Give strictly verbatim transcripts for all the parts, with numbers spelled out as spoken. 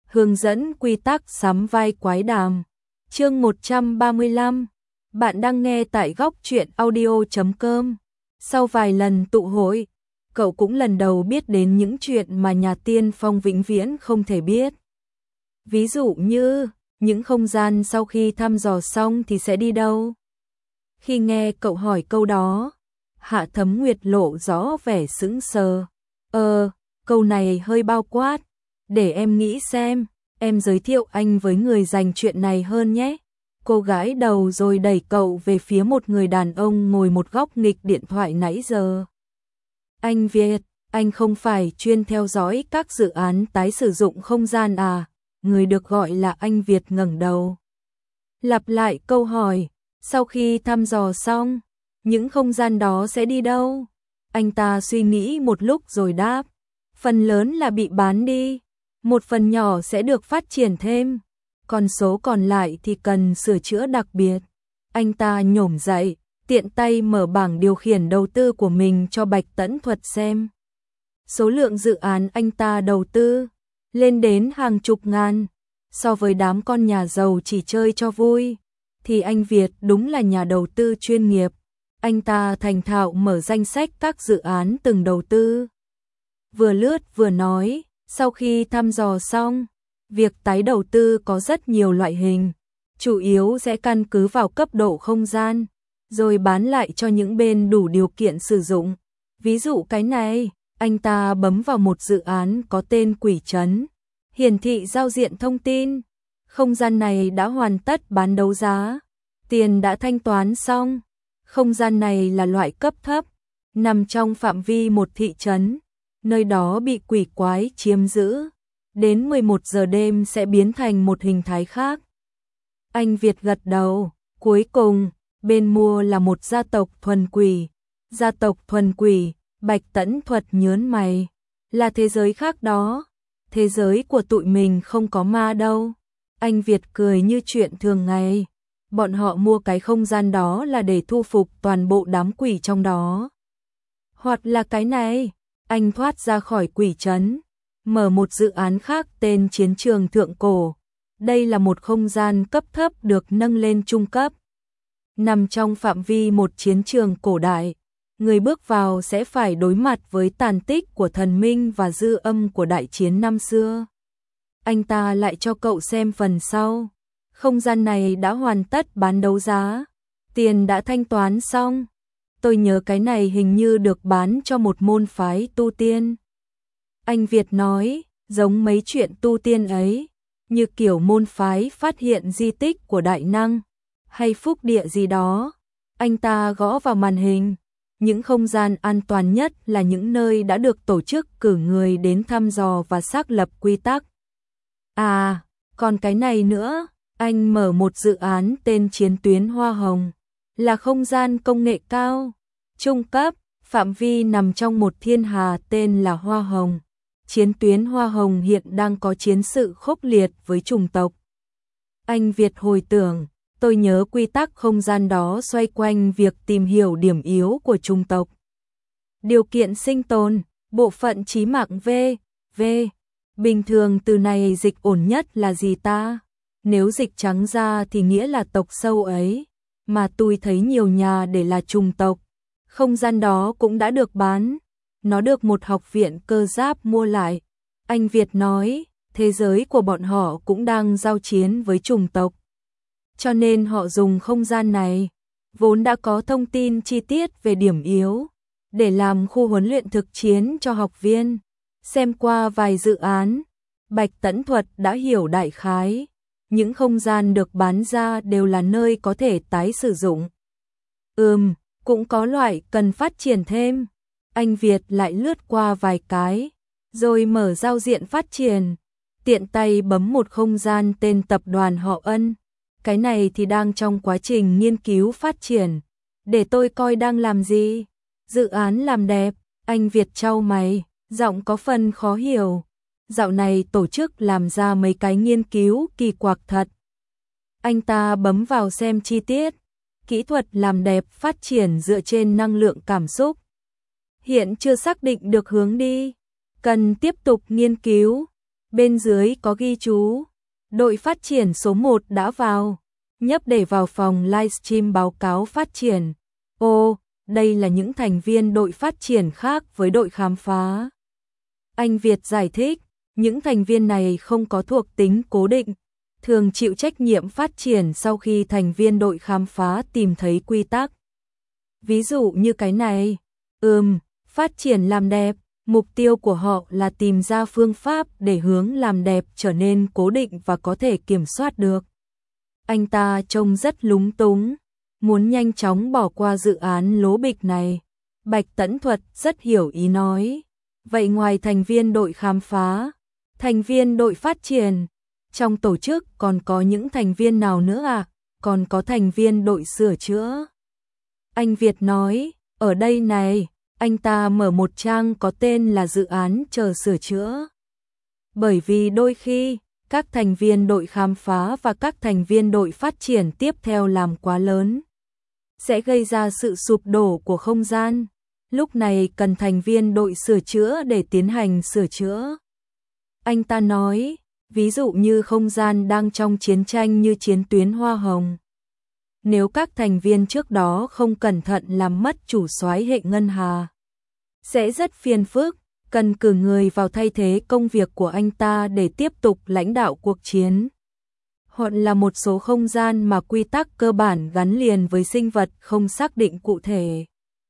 hướng dẫn quy tắc sắm vai quái đàm. Chương một trăm ba mươi lăm. Bạn đang nghe tại góc truyện audio chấm com. Sau vài lần tụ hội, cậu cũng lần đầu biết đến những chuyện mà nhà tiên phong vĩnh viễn không thể biết. Ví dụ như, những không gian sau khi thăm dò xong thì sẽ đi đâu? Khi nghe cậu hỏi câu đó, Hạ Thấm Nguyệt lộ rõ vẻ sững sờ. Ờ, câu này hơi bao quát. Để em nghĩ xem, em giới thiệu anh với người dành chuyện này hơn nhé. Cô gái đầu rồi đẩy cậu về phía một người đàn ông ngồi một góc nghịch điện thoại nãy giờ. Anh Việt, anh không phải chuyên theo dõi các dự án tái sử dụng không gian à? Người được gọi là anh Việt ngẩng đầu. Lặp lại câu hỏi, sau khi thăm dò xong, những không gian đó sẽ đi đâu? Anh ta suy nghĩ một lúc rồi đáp, phần lớn là bị bán đi, một phần nhỏ sẽ được phát triển thêm, còn số còn lại thì cần sửa chữa đặc biệt. Anh ta nhổm dậy, tiện tay mở bảng điều khiển đầu tư của mình cho Bạch Tẫn Thuật xem. Số lượng dự án anh ta đầu tư lên đến hàng chục ngàn, so với đám con nhà giàu chỉ chơi cho vui, thì anh Việt đúng là nhà đầu tư chuyên nghiệp. Anh ta thành thạo mở danh sách các dự án từng đầu tư. Vừa lướt vừa nói, sau khi thăm dò xong, việc tái đầu tư có rất nhiều loại hình, chủ yếu sẽ căn cứ vào cấp độ không gian, rồi bán lại cho những bên đủ điều kiện sử dụng. Ví dụ cái này, anh ta bấm vào một dự án có tên Quỷ Trấn, hiển thị giao diện thông tin. Không gian này đã hoàn tất bán đấu giá, tiền đã thanh toán xong. Không gian này là loại cấp thấp, nằm trong phạm vi một thị trấn, nơi đó bị quỷ quái chiếm giữ. Đến mười một giờ đêm sẽ biến thành một hình thái khác. Anh Việt gật đầu, cuối cùng, bên mua là một gia tộc thuần quỷ. Gia tộc thuần quỷ, Bạch Tẫn Thuật nhớn mày, là thế giới khác đó. Thế giới của tụi mình không có ma đâu. Anh Việt cười như chuyện thường ngày. Bọn họ mua cái không gian đó là để thu phục toàn bộ đám quỷ trong đó. Hoặc là cái này, anh thoát ra khỏi quỷ trấn, mở một dự án khác tên Chiến trường Thượng Cổ. Đây là một không gian cấp thấp được nâng lên trung cấp. Nằm trong phạm vi một chiến trường cổ đại, người bước vào sẽ phải đối mặt với tàn tích của thần minh và dư âm của đại chiến năm xưa. Anh ta lại cho cậu xem phần sau. Không gian này đã hoàn tất bán đấu giá, tiền đã thanh toán xong. Tôi nhớ cái này hình như được bán cho một môn phái tu tiên. Anh Việt nói, giống mấy chuyện tu tiên ấy, như kiểu môn phái phát hiện di tích của đại năng, hay phúc địa gì đó. Anh ta gõ vào màn hình, những không gian an toàn nhất là những nơi đã được tổ chức cử người đến thăm dò và xác lập quy tắc. À, còn cái này nữa. Anh mở một dự án tên Chiến tuyến Hoa Hồng, là không gian công nghệ cao, trung cấp, phạm vi nằm trong một thiên hà tên là Hoa Hồng. Chiến tuyến Hoa Hồng hiện đang có chiến sự khốc liệt với chủng tộc. Anh Việt hồi tưởng, tôi nhớ quy tắc không gian đó xoay quanh việc tìm hiểu điểm yếu của chủng tộc. Điều kiện sinh tồn, bộ phận trí mạng V, V. Bình thường từ này dịch ổn nhất là gì ta? Nếu dịch trắng ra thì nghĩa là tộc sâu ấy, mà tôi thấy nhiều nhà để là trùng tộc. Không gian đó cũng đã được bán, nó được một học viện cơ giáp mua lại. Anh Việt nói, thế giới của bọn họ cũng đang giao chiến với trùng tộc. Cho nên họ dùng không gian này, vốn đã có thông tin chi tiết về điểm yếu, để làm khu huấn luyện thực chiến cho học viên. Xem qua vài dự án, Bạch Tẫn Thuật đã hiểu đại khái. Những không gian được bán ra đều là nơi có thể tái sử dụng. Ừm, cũng có loại cần phát triển thêm. Anh Việt lại lướt qua vài cái, rồi mở giao diện phát triển. Tiện tay bấm một không gian tên tập đoàn họ Ân. Cái này thì đang trong quá trình nghiên cứu phát triển. Để tôi coi đang làm gì. Dự án làm đẹp, anh Việt chau mày, giọng có phần khó hiểu. Dạo này tổ chức làm ra mấy cái nghiên cứu kỳ quặc thật. Anh ta bấm vào xem chi tiết. Kỹ thuật làm đẹp phát triển dựa trên năng lượng cảm xúc. Hiện chưa xác định được hướng đi, cần tiếp tục nghiên cứu. Bên dưới có ghi chú, đội phát triển số một đã vào, nhấp để vào phòng livestream báo cáo phát triển. Ô, đây là những thành viên đội phát triển khác với đội khám phá. Anh Việt giải thích, những thành viên này không có thuộc tính cố định, thường chịu trách nhiệm phát triển sau khi thành viên đội khám phá tìm thấy quy tắc. Ví dụ như cái này, ừm, phát triển làm đẹp, mục tiêu của họ là tìm ra phương pháp để hướng làm đẹp trở nên cố định và có thể kiểm soát được. Anh ta trông rất lúng túng, muốn nhanh chóng bỏ qua dự án lố bịch này. Bạch Tẫn Thuật rất hiểu ý nói. Vậy ngoài thành viên đội khám phá, thành viên đội phát triển, trong tổ chức còn có những thành viên nào nữa à? Còn có thành viên đội sửa chữa. Anh Việt nói, ở đây này, anh ta mở một trang có tên là dự án chờ sửa chữa. Bởi vì đôi khi, các thành viên đội khám phá và các thành viên đội phát triển tiếp theo làm quá lớn, sẽ gây ra sự sụp đổ của không gian. Lúc này cần thành viên đội sửa chữa để tiến hành sửa chữa. Anh ta nói, ví dụ như không gian đang trong chiến tranh như chiến tuyến Hoa Hồng. Nếu các thành viên trước đó không cẩn thận làm mất chủ soái hệ ngân hà, sẽ rất phiền phức, cần cử người vào thay thế công việc của anh ta để tiếp tục lãnh đạo cuộc chiến. Hoặc là một số không gian mà quy tắc cơ bản gắn liền với sinh vật không xác định cụ thể.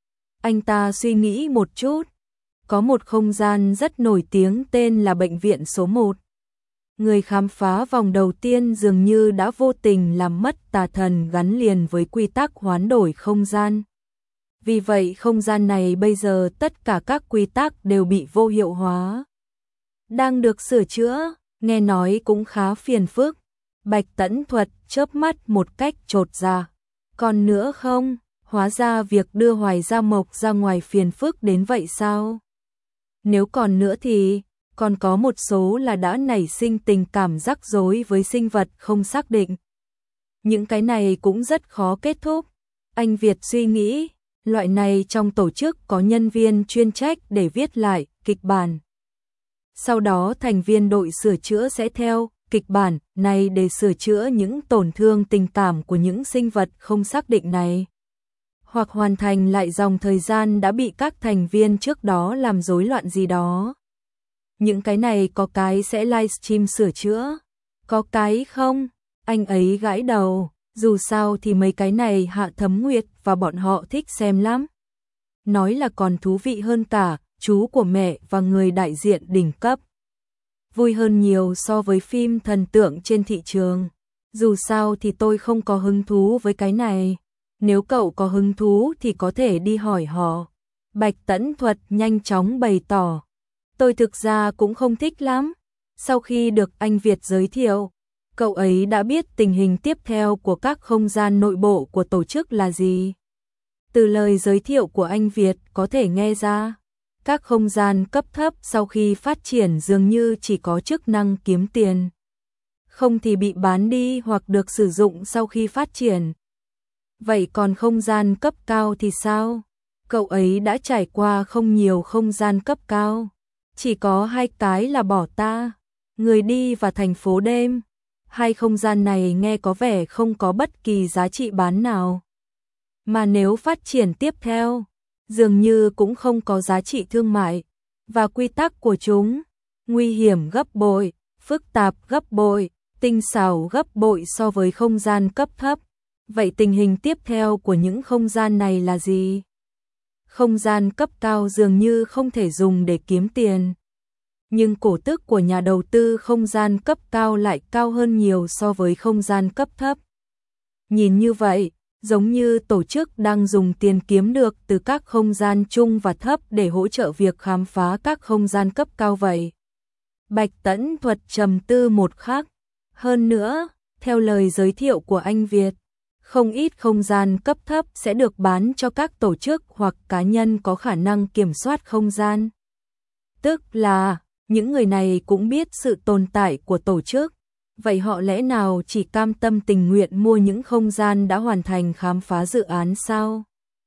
Anh ta suy nghĩ một chút, có một không gian rất nổi tiếng tên là bệnh viện số một. Người khám phá vòng đầu tiên dường như đã vô tình làm mất tà thần gắn liền với quy tắc hoán đổi không gian. Vì vậy không gian này bây giờ tất cả các quy tắc đều bị vô hiệu hóa. Đang được sửa chữa, nghe nói cũng khá phiền phức. Bạch Tẫn Thuật chớp mắt một cách chột dạ. Còn nữa không? Hóa ra việc đưa Hoài Gia Mộc ra ngoài phiền phức đến vậy sao? Nếu còn nữa thì, còn có một số là đã nảy sinh tình cảm rắc rối với sinh vật không xác định. Những cái này cũng rất khó kết thúc. Anh Việt suy nghĩ, loại này trong tổ chức có nhân viên chuyên trách để viết lại kịch bản. Sau đó thành viên đội sửa chữa sẽ theo kịch bản này để sửa chữa những tổn thương tình cảm của những sinh vật không xác định này. Hoặc hoàn thành lại dòng thời gian đã bị các thành viên trước đó làm rối loạn gì đó. Những cái này có cái sẽ livestream sửa chữa. Có cái không? Anh ấy gãi đầu. Dù sao thì mấy cái này Hạ Thấm Nguyệt và bọn họ thích xem lắm. Nói là còn thú vị hơn cả chú của mẹ và người đại diện đỉnh cấp. Vui hơn nhiều so với phim thần tượng trên thị trường. Dù sao thì tôi không có hứng thú với cái này. Nếu cậu có hứng thú thì có thể đi hỏi họ. Bạch Tẫn Thuật nhanh chóng bày tỏ. Tôi thực ra cũng không thích lắm. Sau khi được anh Việt giới thiệu, cậu ấy đã biết tình hình tiếp theo của các không gian nội bộ của tổ chức là gì. Từ lời giới thiệu của anh Việt có thể nghe ra, các không gian cấp thấp sau khi phát triển dường như chỉ có chức năng kiếm tiền. Không thì bị bán đi hoặc được sử dụng sau khi phát triển. Vậy còn không gian cấp cao thì sao? Cậu ấy đã trải qua không nhiều không gian cấp cao. Chỉ có hai cái là Bỏ Ta, Người Đi và Thành Phố Đêm. Hai không gian này nghe có vẻ không có bất kỳ giá trị bán nào. Mà nếu phát triển tiếp theo, dường như cũng không có giá trị thương mại. Và quy tắc của chúng, nguy hiểm gấp bội, phức tạp gấp bội, tinh xảo gấp bội so với không gian cấp thấp. Vậy tình hình tiếp theo của những không gian này là gì? Không gian cấp cao dường như không thể dùng để kiếm tiền. Nhưng cổ tức của nhà đầu tư không gian cấp cao lại cao hơn nhiều so với không gian cấp thấp. Nhìn như vậy, giống như tổ chức đang dùng tiền kiếm được từ các không gian chung và thấp để hỗ trợ việc khám phá các không gian cấp cao vậy. Bạch Tẫn Thuật trầm tư một khắc. Hơn nữa, theo lời giới thiệu của anh Việt, không ít không gian cấp thấp sẽ được bán cho các tổ chức hoặc cá nhân có khả năng kiểm soát không gian. Tức là, những người này cũng biết sự tồn tại của tổ chức, vậy họ lẽ nào chỉ cam tâm tình nguyện mua những không gian đã hoàn thành khám phá dự án sao?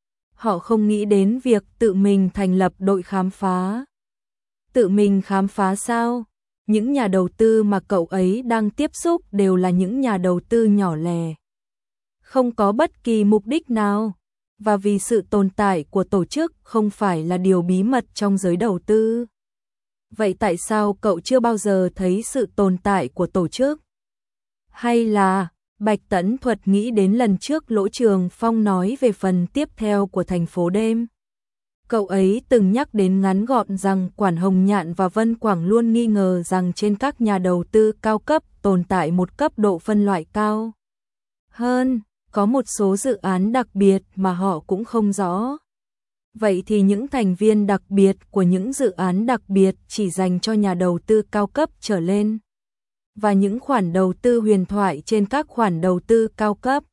Họ không nghĩ đến việc tự mình thành lập đội khám phá. Tự mình khám phá sao? Những nhà đầu tư mà cậu ấy đang tiếp xúc đều là những nhà đầu tư nhỏ lẻ, không có bất kỳ mục đích nào, và vì sự tồn tại của tổ chức không phải là điều bí mật trong giới đầu tư. Vậy tại sao cậu chưa bao giờ thấy sự tồn tại của tổ chức? Hay là, Bạch Tẫn Thuật nghĩ đến lần trước Lỗ Trường Phong nói về phần tiếp theo của thành phố đêm. Cậu ấy từng nhắc đến ngắn gọn rằng Quản Hồng Nhạn và Vân Quảng luôn nghi ngờ rằng trên các nhà đầu tư cao cấp tồn tại một cấp độ phân loại cao hơn, có một số dự án đặc biệt mà họ cũng không rõ. Vậy thì những thành viên đặc biệt của những dự án đặc biệt chỉ dành cho nhà đầu tư cao cấp trở lên, và những khoản đầu tư huyền thoại trên các khoản đầu tư cao cấp,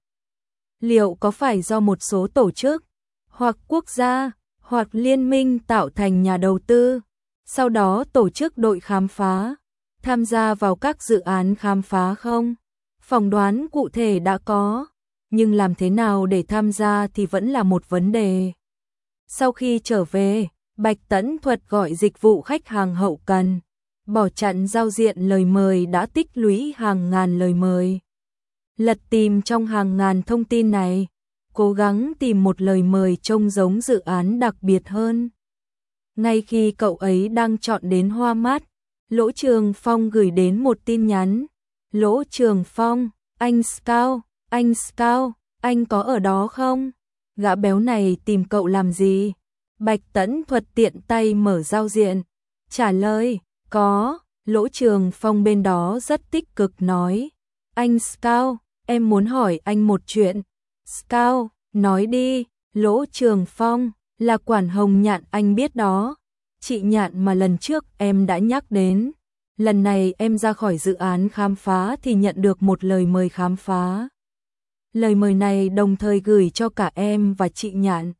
liệu có phải do một số tổ chức, hoặc quốc gia, hoặc liên minh tạo thành nhà đầu tư, sau đó tổ chức đội khám phá, tham gia vào các dự án khám phá không? Phỏng đoán cụ thể đã có, nhưng làm thế nào để tham gia thì vẫn là một vấn đề. Sau khi trở về, Bạch Tẫn Thuật gọi dịch vụ khách hàng hậu cần, bỏ chặn giao diện lời mời đã tích lũy hàng ngàn lời mời. Lật tìm trong hàng ngàn thông tin này, cố gắng tìm một lời mời trông giống dự án đặc biệt hơn. Ngay khi cậu ấy đang chọn đến hoa mắt, Lỗ Trường Phong gửi đến một tin nhắn. Lỗ Trường Phong, anh Scout, anh Scout, anh có ở đó không? Gã béo này tìm cậu làm gì? Bạch Tẫn Thuật tiện tay mở giao diện, trả lời, có. Lỗ Trường Phong bên đó rất tích cực nói, anh Scout, em muốn hỏi anh một chuyện. Scout, nói đi. Lỗ Trường Phong, là Quản Hồng Nhạn anh biết đó, chị Nhạn mà lần trước em đã nhắc đến. Lần này em ra khỏi dự án khám phá thì nhận được một lời mời khám phá. Lời mời này đồng thời gửi cho cả em và chị Nhạn.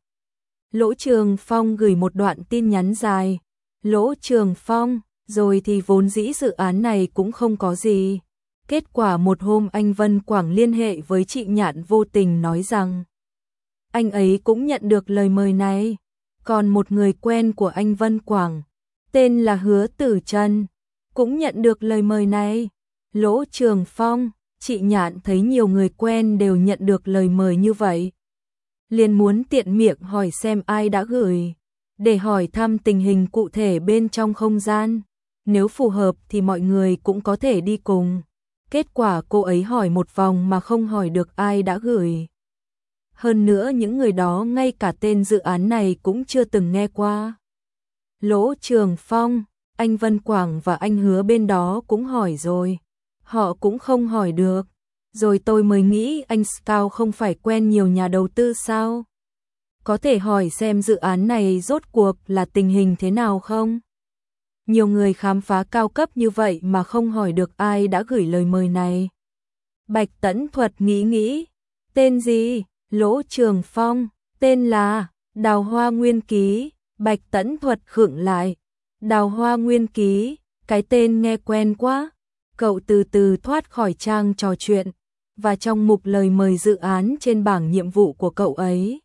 Lỗ Trường Phong gửi một đoạn tin nhắn dài. Lỗ Trường Phong, rồi thì vốn dĩ dự án này cũng không có gì. Kết quả một hôm anh Vân Quảng liên hệ với chị Nhạn vô tình nói rằng anh ấy cũng nhận được lời mời này. Còn một người quen của anh Vân Quảng, tên là Hứa Tử Trân, cũng nhận được lời mời này. Lỗ Trường Phong, chị Nhạn thấy nhiều người quen đều nhận được lời mời như vậy, liền muốn tiện miệng hỏi xem ai đã gửi, để hỏi thăm tình hình cụ thể bên trong không gian. Nếu phù hợp thì mọi người cũng có thể đi cùng. Kết quả cô ấy hỏi một vòng mà không hỏi được ai đã gửi. Hơn nữa những người đó ngay cả tên dự án này cũng chưa từng nghe qua. Lỗ Trường Phong, anh Vân Quảng và anh Hứa bên đó cũng hỏi rồi, họ cũng không hỏi được. Rồi tôi mới nghĩ anh Scout không phải quen nhiều nhà đầu tư sao? Có thể hỏi xem dự án này rốt cuộc là tình hình thế nào không? Nhiều người khám phá cao cấp như vậy mà không hỏi được ai đã gửi lời mời này. Bạch Tẫn Thuật nghĩ nghĩ, tên gì? Lỗ Trường Phong, tên là Đào Hoa Nguyên Ký. Bạch Tẫn Thuật khựng lại. Đào Hoa Nguyên Ký, cái tên nghe quen quá. Cậu từ từ thoát khỏi trang trò chuyện, và trong mục lời mời dự án trên bảng nhiệm vụ của cậu ấy,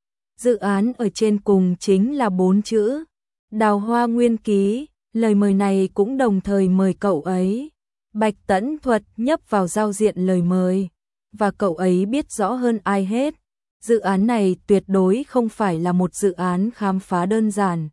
dự án ở trên cùng chính là bốn chữ Đào Hoa Nguyên Ký. Lời mời này cũng đồng thời mời cậu ấy. Bạch Tẫn Thuật nhấp vào giao diện lời mời, và cậu ấy biết rõ hơn ai hết, dự án này tuyệt đối không phải là một dự án khám phá đơn giản.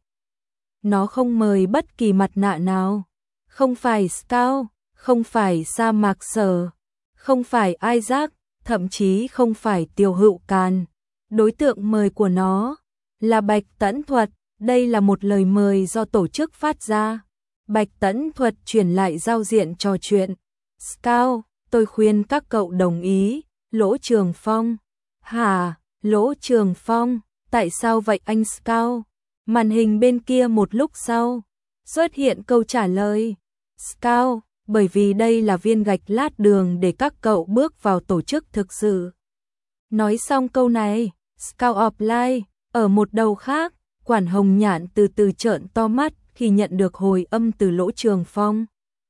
Nó không mời bất kỳ mặt nạ nào, không phải Scout, không phải Sa Mạc Sở, không phải Isaac, thậm chí không phải Tiêu Hữu Càn. Đối tượng mời của nó là Bạch Tẫn Thuật. Đây là một lời mời do tổ chức phát ra. Bạch Tẫn Thuật chuyển lại giao diện trò chuyện. Scout, tôi khuyên các cậu đồng ý. Lỗ Trường Phong. Hả? Lỗ Trường Phong, tại sao vậy anh Scout? Màn hình bên kia một lúc sau xuất hiện câu trả lời. Scout, bởi vì đây là viên gạch lát đường để các cậu bước vào tổ chức thực sự. Nói xong câu này, Scout offline, ở một đầu khác, Quản Hồng Nhạn từ từ trợn to mắt khi nhận được hồi âm từ Lỗ Trường Phong.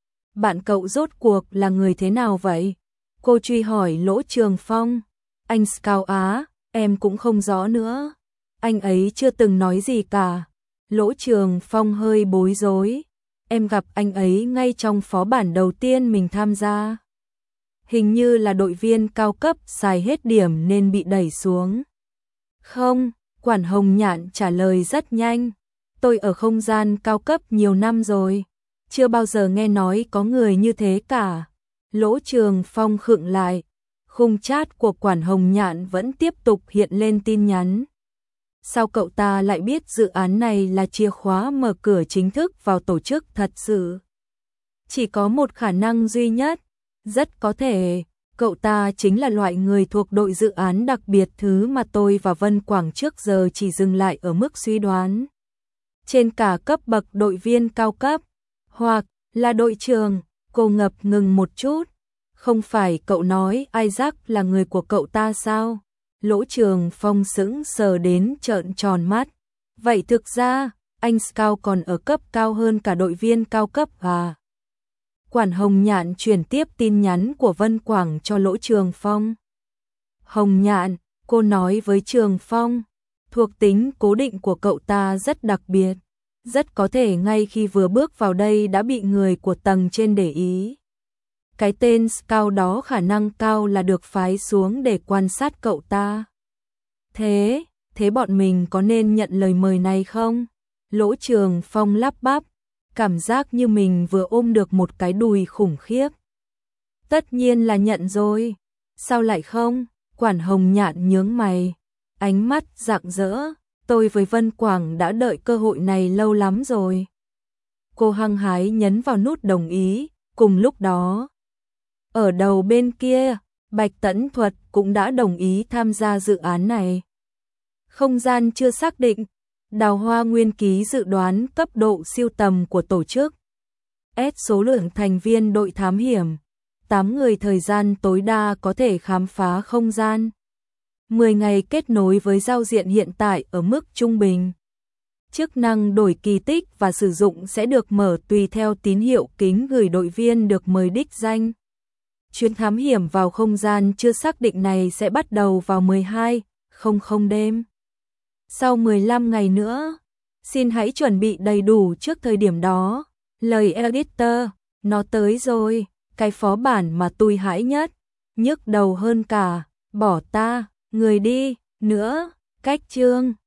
Bạn cậu rốt cuộc là người thế nào vậy? Cô truy hỏi Lỗ Trường Phong. Anh Scout á, em cũng không rõ nữa. Anh ấy chưa từng nói gì cả. Lỗ Trường Phong hơi bối rối. em gặp anh ấy ngay trong phó bản đầu tiên mình tham gia. Hình như là đội viên cao cấp xài hết điểm nên bị đẩy xuống. Không, Quản Hồng Nhạn trả lời rất nhanh. Tôi ở không gian cao cấp nhiều năm rồi, chưa bao giờ nghe nói có người như thế cả. Lỗ Trường Phong khựng lại, khung chat của Quản Hồng Nhạn vẫn tiếp tục hiện lên tin nhắn. Sao cậu ta lại biết dự án này là chìa khóa mở cửa chính thức vào tổ chức thật sự? Chỉ có một khả năng duy nhất, rất có thể cậu ta chính là loại người thuộc đội dự án đặc biệt, thứ mà tôi và Vân Quảng trước giờ chỉ dừng lại ở mức suy đoán. Trên cả cấp bậc đội viên cao cấp, hoặc là đội trưởng. Cô ngập ngừng một chút. Không phải cậu nói Isaac là người của cậu ta sao? Lỗ Trường Phong sững sờ đến trợn tròn mắt. Vậy thực ra, anh Scout còn ở cấp cao hơn cả đội viên cao cấp à? Quản Hồng Nhạn chuyển tiếp tin nhắn của Vân Quảng cho Lỗ Trường Phong. Hồng Nhạn, cô nói với Trường Phong, thuộc tính cố định của cậu ta rất đặc biệt. Rất có thể ngay khi vừa bước vào đây đã bị người của tầng trên để ý. Cái tên Scout đó khả năng cao là được phái xuống để quan sát cậu ta. Thế, thế bọn mình có nên nhận lời mời này không? Lỗ Trường Phong lắp bắp, cảm giác như mình vừa ôm được một cái đùi khủng khiếp. Tất nhiên là nhận rồi. Sao lại không? Quản Hồng Nhạn nhướng mày, ánh mắt rạng rỡ. Tôi với Vân Quảng đã đợi cơ hội này lâu lắm rồi. Cô hăng hái nhấn vào nút đồng ý. Cùng lúc đó, ở đầu bên kia, Bạch Tẫn Thuật cũng đã đồng ý tham gia dự án này. Không gian chưa xác định, Đào Hoa Nguyên ký dự đoán cấp độ siêu tầm của tổ chức. S số lượng thành viên đội thám hiểm, tám người, thời gian tối đa có thể khám phá không gian. mười ngày kết nối với giao diện hiện tại ở mức trung bình. Chức năng đổi kỳ tích và sử dụng sẽ được mở tùy theo tín hiệu kính gửi đội viên được mời đích danh. Chuyến thám hiểm vào không gian chưa xác định này sẽ bắt đầu vào mười hai giờ đêm. Sau mười lăm ngày nữa, xin hãy chuẩn bị đầy đủ trước thời điểm đó. Lời editor, nó tới rồi, cái phó bản mà tôi hãi nhất, nhức đầu hơn cả, bỏ ta, người đi, nữa, cách chương.